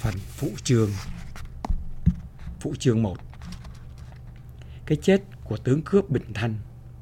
Phần phụ chương 1. Cái chết của tướng cướp Bình Thanh.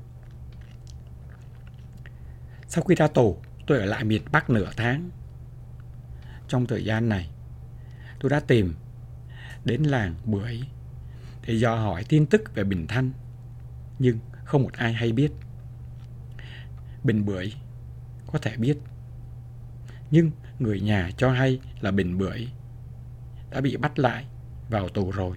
Sau khi ra tù, tôi ở lại miền Bắc nửa tháng. Trong thời gian này, tôi đã tìm đến làng Bưởi để dò hỏi tin tức về Bình Thanh, nhưng không một ai hay biết. Bình Bưởi có thể biết, nhưng người nhà cho hay là Bình Bưởi đã bị bắt lại vào tù rồi.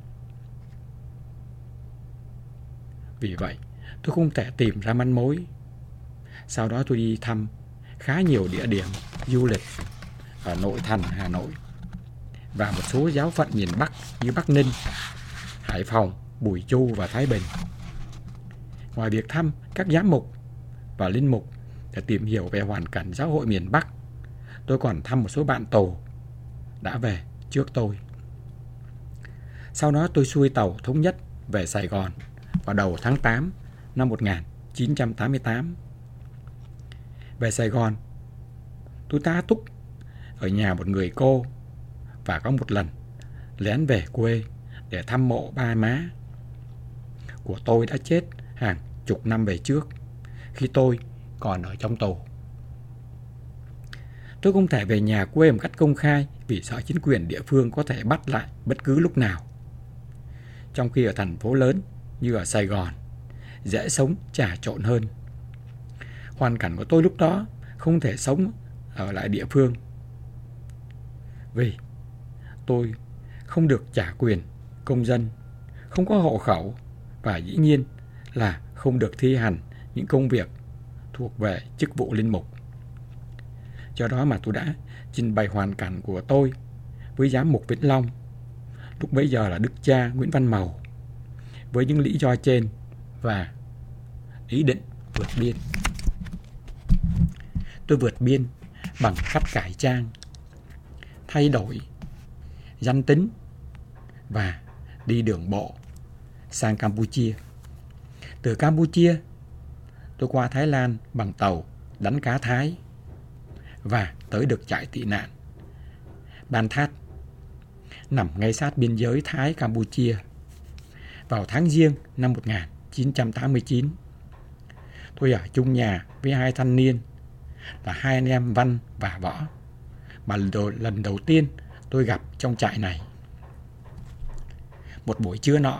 Vì vậy, tôi không thể tìm ra manh mối. Sau đó tôi đi thăm khá nhiều địa điểm du lịch ở nội thành Hà Nội và một số giáo phận miền Bắc như Bắc Ninh, Hải Phòng, Bùi Chu và Thái Bình. Ngoài việc thăm các giám mục và linh mục để tìm hiểu về hoàn cảnh giáo hội miền Bắc, tôi còn thăm một số bạn tù đã về trước tôi. Sau đó tôi xuôi tàu thống nhất về Sài Gòn vào đầu tháng 8 năm 1988. Về Sài Gòn, tôi tá túc ở nhà một người cô và có một lần lén về quê để thăm mộ ba má của tôi đã chết hàng chục năm về trước khi tôi còn ở trong tù. Tôi không thể về nhà quê một cách công khai vì sợ chính quyền địa phương có thể bắt lại bất cứ lúc nào. Trong khi ở thành phố lớn như ở Sài Gòn, dễ sống trà trộn hơn. Hoàn cảnh của tôi lúc đó không thể sống ở lại địa phương vì tôi không được trả quyền công dân, không có hộ khẩu và dĩ nhiên là không được thi hành những công việc thuộc về chức vụ linh mục. Do đó mà tôi đã trình bày hoàn cảnh của tôi với giám mục Vĩnh Long, lúc bấy giờ là đức cha Nguyễn Văn Mầu, với những lý do trên và ý định vượt biên. Tôi vượt biên bằng cách cải trang, thay đổi danh tính và đi đường bộ sang Campuchia. Từ Campuchia, tôi qua Thái Lan bằng tàu đánh cá Thái và tới được trại tị nạn Ban Thát, nằm ngay sát biên giới Thái-Campuchia. Vào tháng Giêng năm 1989, tôi ở chung nhà với hai thanh niên là hai anh em Văn và Võ mà lần đầu tiên tôi gặp trong trại này. Một buổi trưa nọ,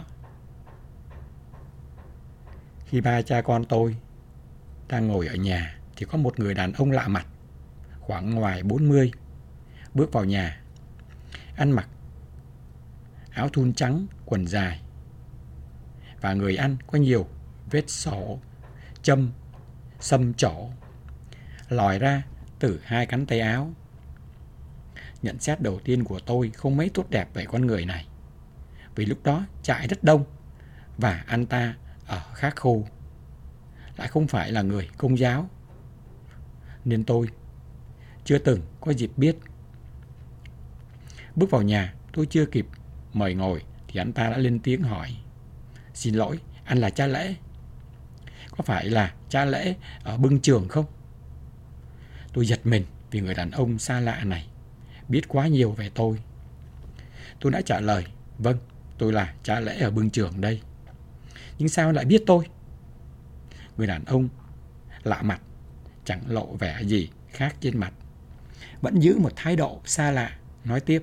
khi ba cha con tôi đang ngồi ở nhà thì có một người đàn ông lạ mặt, khoảng ngoài 40, bước vào nhà. Ăn mặc áo thun trắng, quần dài, và người ăn có nhiều vết sổ, châm, xâm trổ lòi ra từ hai cánh tay áo. Nhận xét đầu tiên của tôi không mấy tốt đẹp về con người này, vì lúc đó trại rất đông và anh ta ở khác khu, lại không phải là người Công giáo, nên tôi chưa từng có dịp biết. Bước vào nhà, tôi chưa kịp mời ngồi thì anh ta đã lên tiếng hỏi: "Xin lỗi, anh là cha Lễ? Có phải là cha Lễ ở Bưng Trường không?" Tôi giật mình vì người đàn ông xa lạ này biết quá nhiều về tôi. Tôi đã trả lời: "Vâng, tôi là cha Lễ ở Bưng Trường đây." "Nhưng sao lại biết tôi?" Người đàn ông lạ mặt chẳng lộ vẻ gì khác trên mặt, vẫn giữ một thái độ xa lạ, nói tiếp: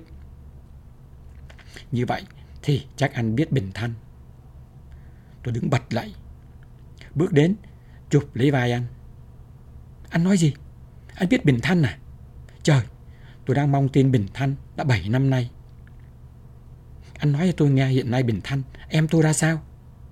"Như vậy thì chắc anh biết Bình Thanh." Tôi đứng bật dậy, bước đến chụp lấy vai anh. "Anh nói gì? Anh biết Bình Thanh à? Trời, tôi đang mong tin Bình Thanh đã 7 năm nay. Anh nói cho tôi nghe hiện nay Bình Thanh, em tôi ra sao?"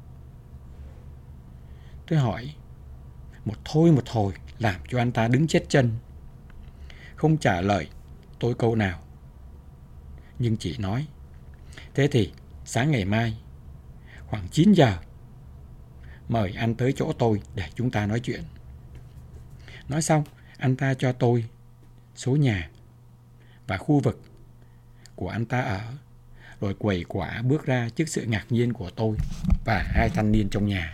Tôi hỏi một hồi làm cho anh ta đứng chết chân, không trả lời tôi câu nào, nhưng chỉ nói: "Thế thì sáng ngày mai khoảng 9 giờ mời anh tới chỗ tôi để chúng ta nói chuyện." Nói xong, anh ta cho tôi số nhà và khu vực của anh ta ở, rồi quẩy quả bước ra trước sự ngạc nhiên của tôi và hai thanh niên trong nhà.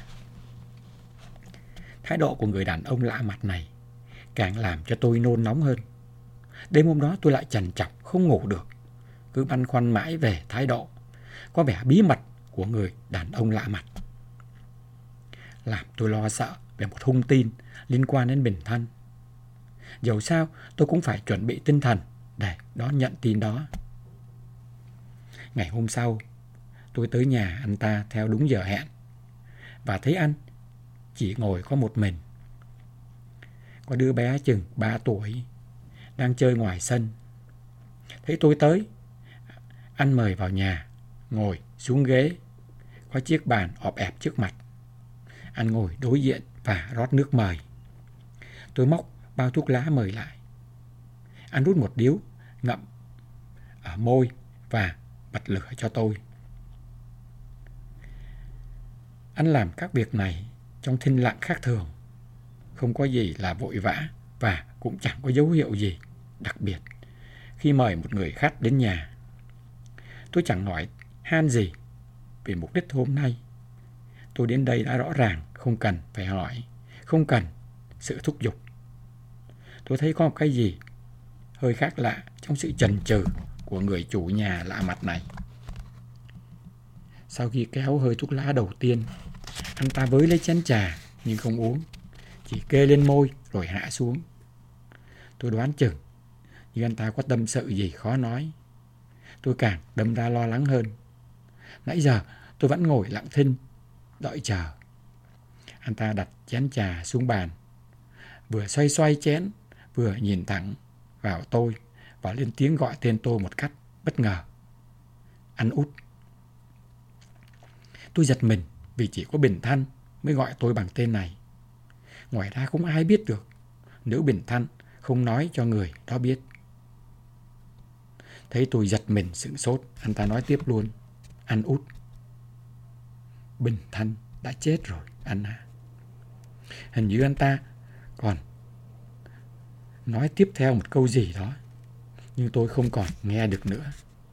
Thái độ của người đàn ông lạ mặt này càng làm cho tôi nôn nóng hơn. Đêm hôm đó tôi lại trằn trọc không ngủ được, cứ băn khoăn mãi về thái độ có vẻ bí mật của người đàn ông lạ mặt, làm tôi lo sợ về một hung tin liên quan đến Bình Thân. Dẫu sao tôi cũng phải chuẩn bị tinh thần để đón nhận tin đó. Ngày hôm sau, tôi tới nhà anh ta theo đúng giờ hẹn và thấy anh chỉ ngồi có một mình. Có đứa bé chừng 3 tuổi đang chơi ngoài sân. Thấy tôi tới, anh mời vào nhà, ngồi xuống ghế. Có chiếc bàn ọp ẹp trước mặt. Anh ngồi đối diện và rót nước mời. Tôi móc bao thuốc lá mời lại. Anh rút một điếu, ngậm ở môi và bật lửa cho tôi. Anh làm các việc này trong thinh lặng khác thường, không có gì là vội vã và cũng chẳng có dấu hiệu gì đặc biệt khi mời một người khách đến nhà. Tôi chẳng hỏi han gì về mục đích hôm nay. Tôi đến đây đã rõ ràng, không cần phải hỏi, không cần sự thúc giục. Tôi thấy có một cái gì hơi khác lạ trong sự chần chừ của người chủ nhà lạ mặt này. Sau khi kéo hơi thuốc lá đầu tiên, anh ta với lấy chén trà nhưng không uống, chỉ kê lên môi rồi hạ xuống. Tôi đoán chừng nhưng anh ta có tâm sự gì khó nói. Tôi càng đâm ra lo lắng hơn. Nãy giờ tôi vẫn ngồi lặng thinh đợi chờ. Anh ta đặt chén trà xuống bàn, vừa xoay xoay chén vừa nhìn thẳng vào tôi và lên tiếng gọi tên tôi một cách bất ngờ. Anh Út. Tôi giật mình vì chỉ có Bình Thanh mới gọi tôi bằng tên này. Ngoài ra không ai biết được nếu Bình Thanh không nói cho người đó biết. Thấy tôi giật mình sửng sốt, anh ta nói tiếp luôn. Anh Út, Bình Thanh đã chết rồi anh à. Hình như anh ta còn nói tiếp theo một câu gì đó, nhưng tôi không còn nghe được nữa.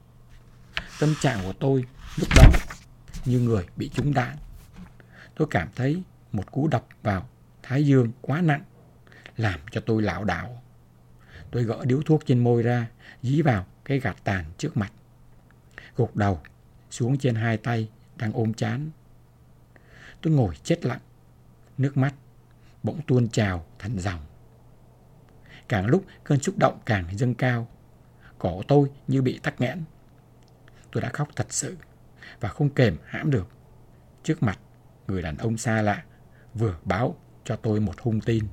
Tâm trạng của tôi lúc đó như người bị trúng đạn. Tôi cảm thấy một cú đập vào thái dương quá nặng, làm cho tôi lảo đảo. Tôi gỡ điếu thuốc trên môi ra, dí vào cái gạt tàn trước mặt, gục đầu xuống trên hai tay đang ôm trán. Tôi ngồi chết lặng, nước mắt bỗng tuôn trào thành dòng. Càng lúc cơn xúc động càng dâng cao, cổ tôi như bị tắc nghẽn. Tôi đã khóc thật sự và không kềm hãm được trước mặt người đàn ông xa lạ vừa báo cho tôi một hung tin.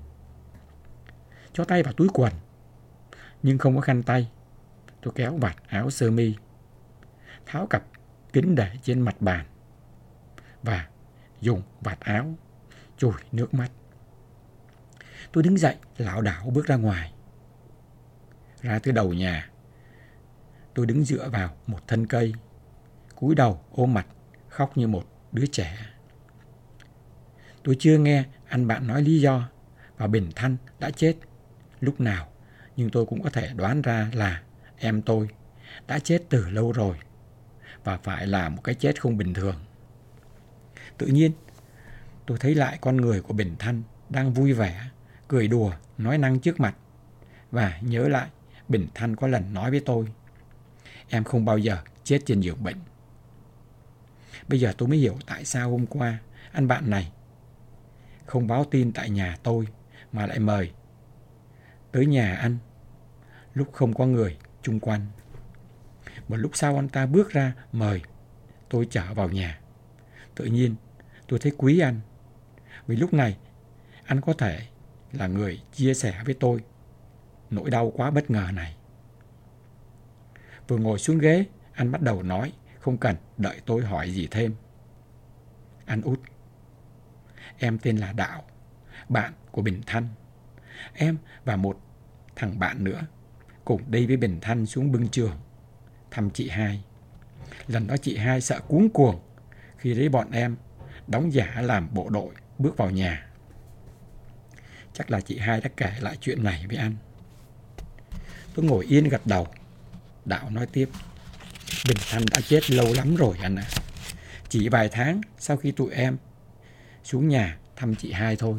Cho tay vào túi quần nhưng không có khăn tay. Tôi kéo vạt áo sơ mi, tháo cặp kính để trên mặt bàn và dùng vạt áo chùi nước mắt. Tôi đứng dậy lảo đảo bước ra ngoài. Ra tới đầu nhà, tôi đứng dựa vào một thân cây, cúi đầu ôm mặt khóc như một đứa trẻ. Tôi chưa nghe anh bạn nói lý do và Bình Thanh đã chết lúc nào, nhưng tôi cũng có thể đoán ra là em tôi đã chết từ lâu rồi và phải là một cái chết không bình thường. Tự nhiên tôi thấy lại con người của Bình Thanh đang vui vẻ, cười đùa, nói năng trước mặt, và nhớ lại Bình Thanh có lần nói với tôi, em không bao giờ chết trên giường bệnh. Bây giờ tôi mới hiểu tại sao hôm qua anh bạn này không báo tin tại nhà tôi mà lại mời tới nhà anh lúc không có người chung quanh. Một lúc sau anh ta bước ra mời tôi trở vào nhà. Tự nhiên tôi thấy quý anh, vì lúc này anh có thể là người chia sẻ với tôi nỗi đau quá bất ngờ này. Vừa ngồi xuống ghế, anh bắt đầu nói, không cần đợi tôi hỏi gì thêm. Anh Út, em tên là Đạo, bạn của Bình Thanh. Em và một thằng bạn nữa cùng đi với Bình Thanh xuống Bưng Trường thăm chị hai. Lần đó chị hai sợ cuống cuồng khi thấy bọn em đóng giả làm bộ đội bước vào nhà. Chắc là chị hai đã kể lại chuyện này với anh. Tôi ngồi yên gật đầu. Đạo nói tiếp, Bình Thanh đã chết lâu lắm rồi anh ạ. Chỉ vài tháng sau khi tụi em xuống nhà thăm chị hai thôi.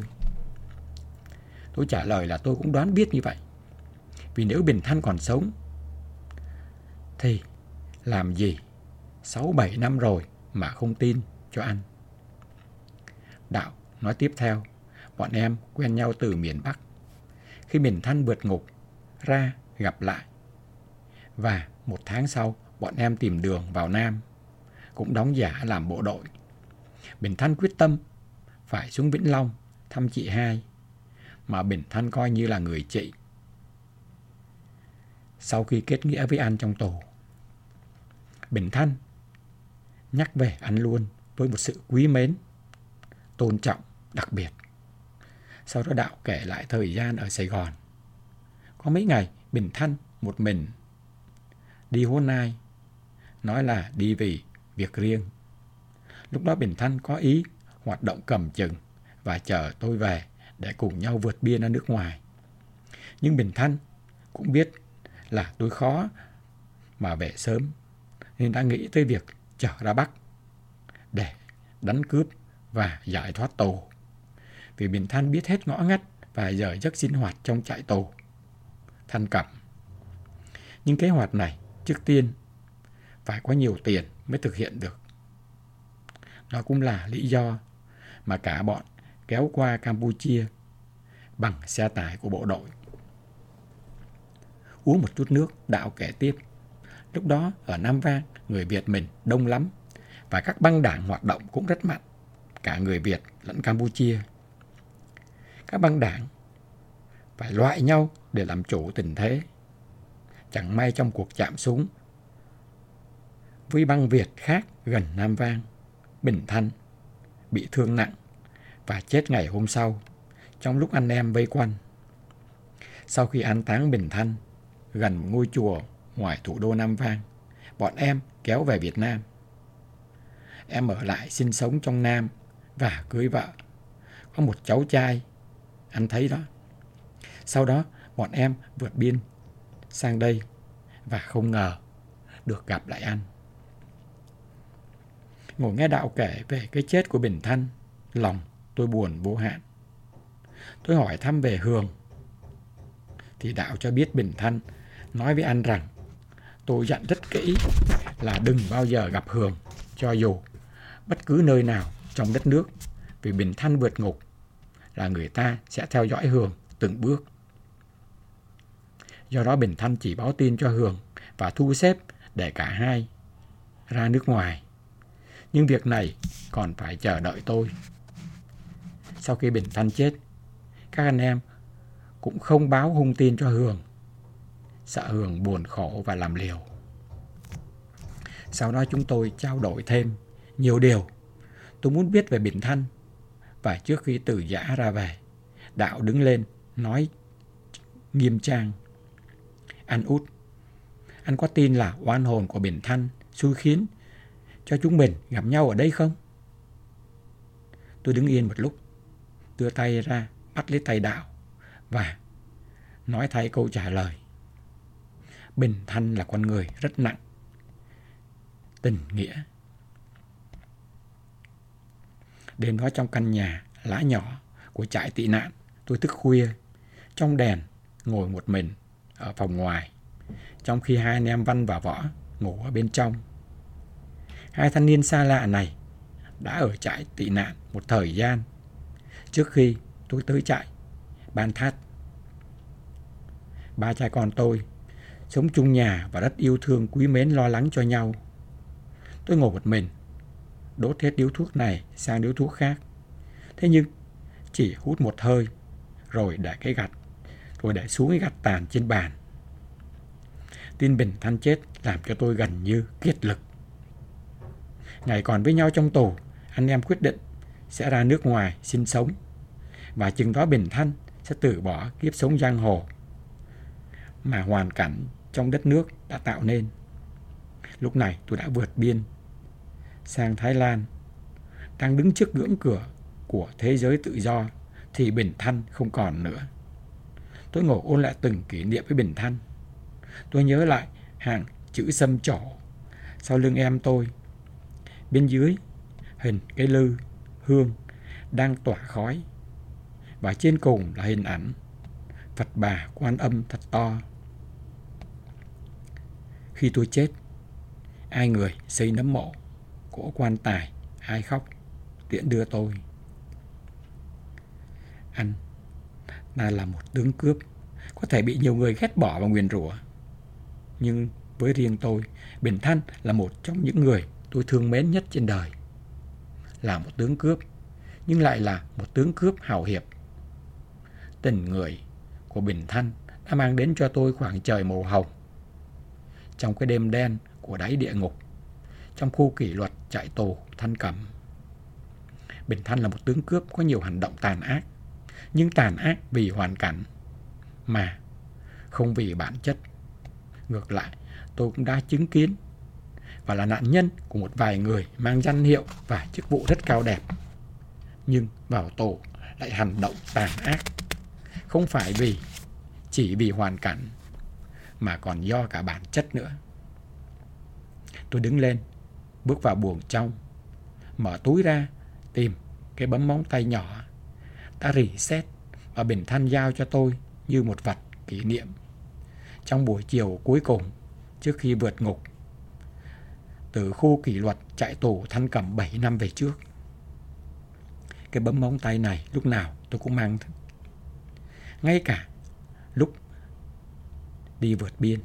Tôi trả lời là tôi cũng đoán biết như vậy. Vì nếu Bình Thanh còn sống thì làm gì 6-7 năm rồi mà không tin cho anh. Đạo nói tiếp theo, bọn em quen nhau từ miền Bắc. Khi Bình Thanh vượt ngục ra gặp lại. Và 1 tháng sau, bọn em tìm đường vào Nam, cũng đóng giả làm bộ đội. Bình Thanh quyết tâm phải xuống Vĩnh Long thăm chị hai, mà Bình Thanh coi như là người chị. Sau khi kết nghĩa với anh trong tù, Bình Thanh nhắc về anh luôn với một sự quý mến, tôn trọng đặc biệt. Sau đó Đạo kể lại thời gian ở Sài Gòn. Có mấy ngày Bình Thanh một mình đi Hố Nai, nói là đi vì việc riêng. Lúc đó Bình Thanh có ý hoạt động cầm chừng và chờ tôi về để cùng nhau vượt biên ra nước ngoài. Nhưng Bình Thanh cũng biết là tôi khó mà về sớm, nên đã nghĩ tới việc trở ra Bắc để đánh cướp và giải thoát tù. Vì Bình Thanh biết hết ngõ ngách và giờ giấc sinh hoạt trong trại tù Thanh Cẩm. Nhưng kế hoạch này trước tiên phải có nhiều tiền mới thực hiện được. Đó cũng là lý do mà cả bọn kéo qua Campuchia bằng xe tải của bộ đội. Uống một chút nước, Đạo kể tiếp. Lúc đó ở Nam Vang, người Việt mình đông lắm và các băng đảng hoạt động cũng rất mạnh, cả người Việt lẫn Campuchia. Các băng đảng phải loại nhau để làm chủ tình thế. Chẳng may trong cuộc chạm súng với băng Việt khác gần Nam Vang, Bình Thanh bị thương nặng và chết ngày hôm sau trong lúc anh em vây quanh. Sau khi an táng Bình Thanh gần một ngôi chùa ngoài thủ đô Nam Vang, bọn em kéo về Việt Nam. Em ở lại sinh sống trong Nam và cưới vợ, có một cháu trai, anh thấy đó. Sau đó bọn em vượt biên sang đây và không ngờ được gặp lại anh. Ngồi nghe Đạo kể về cái chết của Bình Thanh, lòng tôi buồn vô hạn. Tôi hỏi thăm về Hường thì Đạo cho biết Bình Thanh nói với anh rằng tôi dặn rất kỹ là đừng bao giờ gặp Hường cho dù bất cứ nơi nào trong đất nước, vì Bình Thanh vượt ngục là người ta sẽ theo dõi Hường từng bước. Do đó Bình Thanh chỉ báo tin cho Hường và thu xếp để cả hai ra nước ngoài. Nhưng việc này còn phải chờ đợi tôi. Sau khi Bình Thanh chết, các anh em cũng không báo hung tin cho Hường, sợ Hường buồn khổ và làm liều. Sau đó chúng tôi trao đổi thêm nhiều điều tôi muốn biết về Bình Thanh. Và trước khi từ giã ra về, Đạo đứng lên nói nghiêm trang: Anh Út, anh có tin là oan hồn của Bình Thanh xui khiến cho chúng mình gặp nhau ở đây không? Tôi đứng yên một lúc, đưa tay ra bắt lấy tay Đạo và nói thay câu trả lời. Bình Thanh là con người rất nặng tình nghĩa. Đêm đó trong căn nhà lá nhỏ của trại tị nạn, tôi thức khuya trong đèn, ngồi một mình ở phòng ngoài, trong khi hai anh em Văn và Võ ngủ ở bên trong. Hai thanh niên xa lạ này đã ở trại tị nạn một thời gian trước khi tôi tới trại Ban Thát. Ba cha con tôi sống chung nhà và rất yêu thương, quý mến, lo lắng cho nhau. Tôi ngồi một mình, đốt hết điếu thuốc này sang điếu thuốc khác. Thế nhưng chỉ hút một hơi rồi để xuống cái gạch tàn trên bàn. Tin Bình Thanh chết làm cho tôi gần như kiệt lực. Ngày còn với nhau trong tù, anh em quyết định sẽ ra nước ngoài sinh sống, và chừng đó Bình Thanh sẽ từ bỏ kiếp sống giang hồ mà hoàn cảnh trong đất nước đã tạo nên. Lúc này tôi đã vượt biên sang Thái Lan, đang đứng trước ngưỡng cửa của thế giới tự do thì Bình Thanh không còn nữa. Tôi ngồi ôn lại từng kỷ niệm với Bình Thanh. Tôi nhớ lại hàng chữ sâm trổ sau lưng em tôi. Bên dưới hình cây lư hương đang tỏa khói, và trên cùng là hình ảnh Phật Bà Quan Âm thật to. Khi tôi chết, Ai người xây nấm mộ, cỗ quan tài, ai khóc tiễn đưa tôi. Anh ta là một tướng cướp, có thể bị nhiều người ghét bỏ và nguyền rủa. Nhưng với riêng tôi, Bình Thanh là một trong những người tôi thương mến nhất trên đời. Là một tướng cướp, nhưng lại là một tướng cướp hào hiệp. Tình người của Bình Thanh đã mang đến cho tôi khoảng trời màu hồng. Trong cái đêm đen của đáy địa ngục, trong khu kỷ luật trại tù Thanh Cẩm, Bình Thanh là một tướng cướp có nhiều hành động tàn ác, nhưng tàn ác vì hoàn cảnh mà không vì bản chất. Ngược lại, tôi cũng đã chứng kiến và là nạn nhân của một vài người mang danh hiệu và chức vụ rất cao đẹp, nhưng vào tù lại hành động tàn ác, không phải chỉ vì hoàn cảnh mà còn do cả bản chất nữa. Tôi đứng lên, bước vào buồng trong, mở túi ra tìm cái bấm móng tay nhỏ đã rỉ sét và Bình Thanh giao cho tôi như một vật kỷ niệm trong buổi chiều cuối cùng trước khi vượt ngục từ khu kỷ luật trại tù Thanh Cẩm 7 năm về trước. Cái bấm móng tay này lúc nào tôi cũng mang, ngay cả lúc đi vượt biên.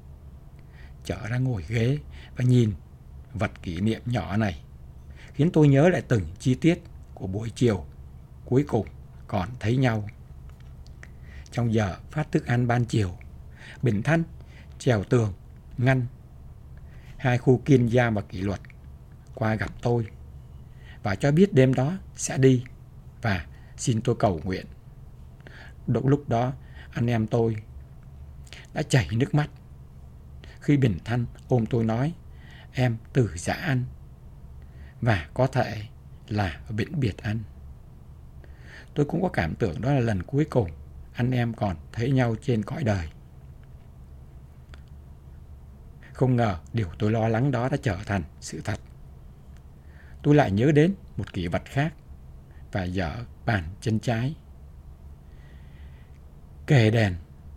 Trở ra ngồi ghế và nhìn vật kỷ niệm nhỏ này khiến tôi nhớ lại từng chi tiết của buổi chiều cuối cùng còn thấy nhau. Trong giờ phát thức ăn ban chiều, Bình Thanh trèo tường ngăn hai khu kiên giam và kỷ luật qua gặp tôi và cho biết đêm đó sẽ đi và xin tôi cầu nguyện. Lúc đó anh em tôi đã chảy nước mắt khi Bình Thanh ôm tôi nói em từ giã anh và có thể là vĩnh biệt anh. Tôi cũng có cảm tưởng đó là lần cuối cùng anh em còn thấy nhau trên cõi đời. Không ngờ điều tôi lo lắng đó đã trở thành sự thật. Tôi lại nhớ đến một kỷ vật khác và dở bàn chân trái. Kề đèn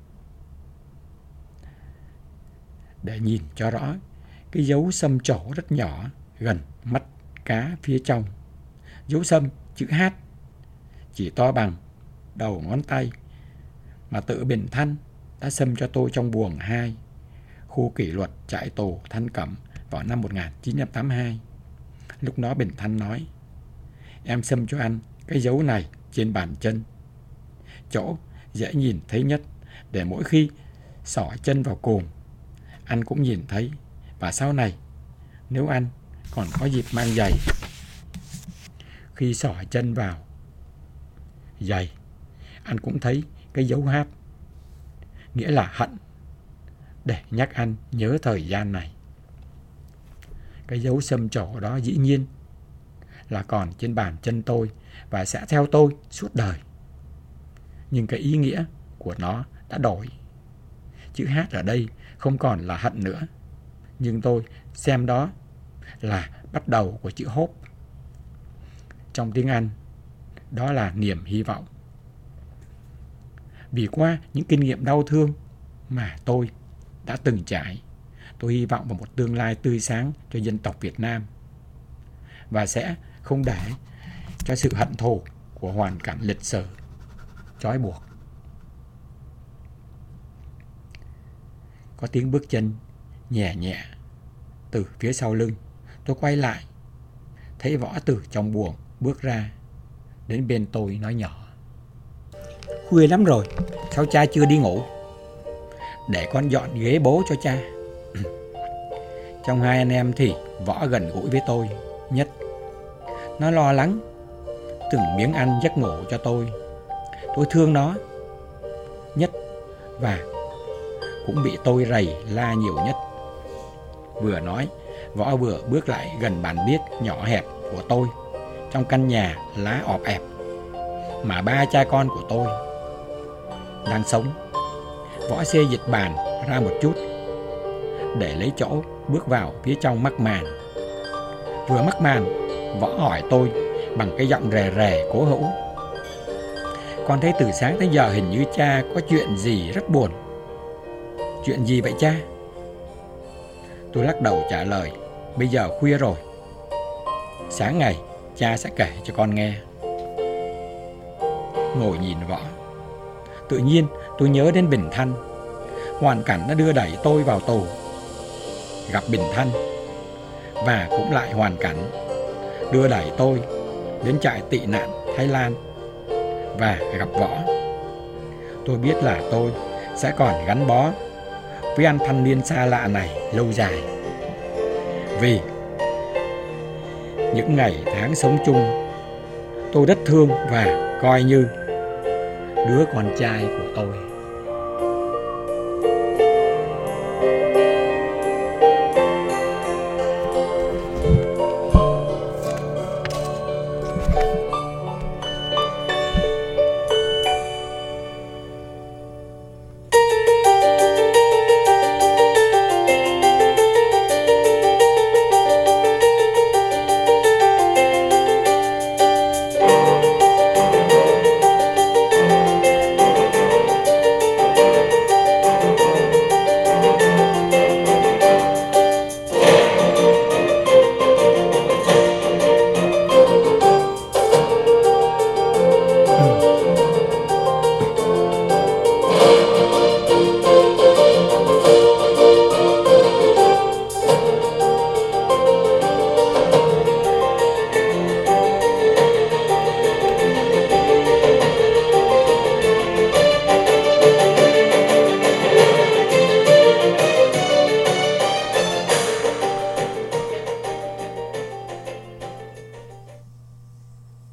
để nhìn cho rõ cái dấu sâm trổ rất nhỏ gần mắt cá phía trong. Dấu sâm chữ H chỉ to bằng đầu ngón tay mà tự Bình Thanh đã sâm cho tôi trong buồng 2 khu kỷ luật trại tù Thanh Cẩm vào năm 1982. Lúc đó Bình Thanh nói em sâm cho anh cái dấu này trên bàn chân, chỗ dễ nhìn thấy nhất, để mỗi khi xỏ chân vào cồn anh cũng nhìn thấy. Và sau này nếu anh còn có dịp mang giày, khi xỏ chân vào giày anh cũng thấy cái dấu H, nghĩa là hận, để nhắc anh nhớ thời gian này. Cái dấu sâm trổ đó dĩ nhiên là còn trên bàn chân tôi và sẽ theo tôi suốt đời. Nhưng cái ý nghĩa của nó đã đổi. Chữ H ở đây không còn là hận nữa, nhưng tôi xem đó là bắt đầu của chữ hope. Trong tiếng Anh, đó là niềm hy vọng. Vì qua những kinh nghiệm đau thương mà tôi đã từng trải, tôi hy vọng vào một tương lai tươi sáng cho dân tộc Việt Nam và sẽ không để cho sự hận thù của hoàn cảnh lịch sử trói buộc. Có tiếng bước chân nhẹ nhẹ từ phía sau lưng. Tôi quay lại, thấy Võ từ trong buồng bước ra, đến bên tôi nói nhỏ: "Khuya lắm rồi, sao cha chưa đi ngủ? Để con dọn ghế bố cho cha." Trong hai anh em thì Võ gần gũi với tôi nhất. Nó lo lắng từng miếng ăn giấc ngủ cho tôi. Tôi thương nó nhất và cũng bị tôi rầy la nhiều nhất. Vừa nói, Võ vừa bước lại gần bàn viết nhỏ hẹp của tôi trong căn nhà lá ọp ẹp mà ba cha con của tôi đang sống. Võ xê dịch bàn ra một chút để lấy chỗ bước vào phía trong mắc màn. Vừa mắc màn, Võ hỏi tôi bằng cái giọng rè rè cố hữu: "Con thấy từ sáng tới giờ hình như cha có chuyện gì rất buồn. Chuyện gì vậy cha?" Tôi lắc đầu trả lời, bây giờ khuya rồi. Sáng ngày, cha sẽ kể cho con nghe. Ngồi nhìn Võ, tự nhiên tôi nhớ đến Bình Thanh. Hoàn cảnh đã đưa đẩy tôi vào tù. Gặp Bình Thanh, và cũng lại hoàn cảnh đưa đẩy tôi đến trại tị nạn Thái Lan và gặp Võ. Tôi biết là tôi sẽ còn gắn bó với anh thanh niên xa lạ này lâu dài. Vì những ngày tháng sống chung, tôi rất thương và coi như đứa con trai của tôi.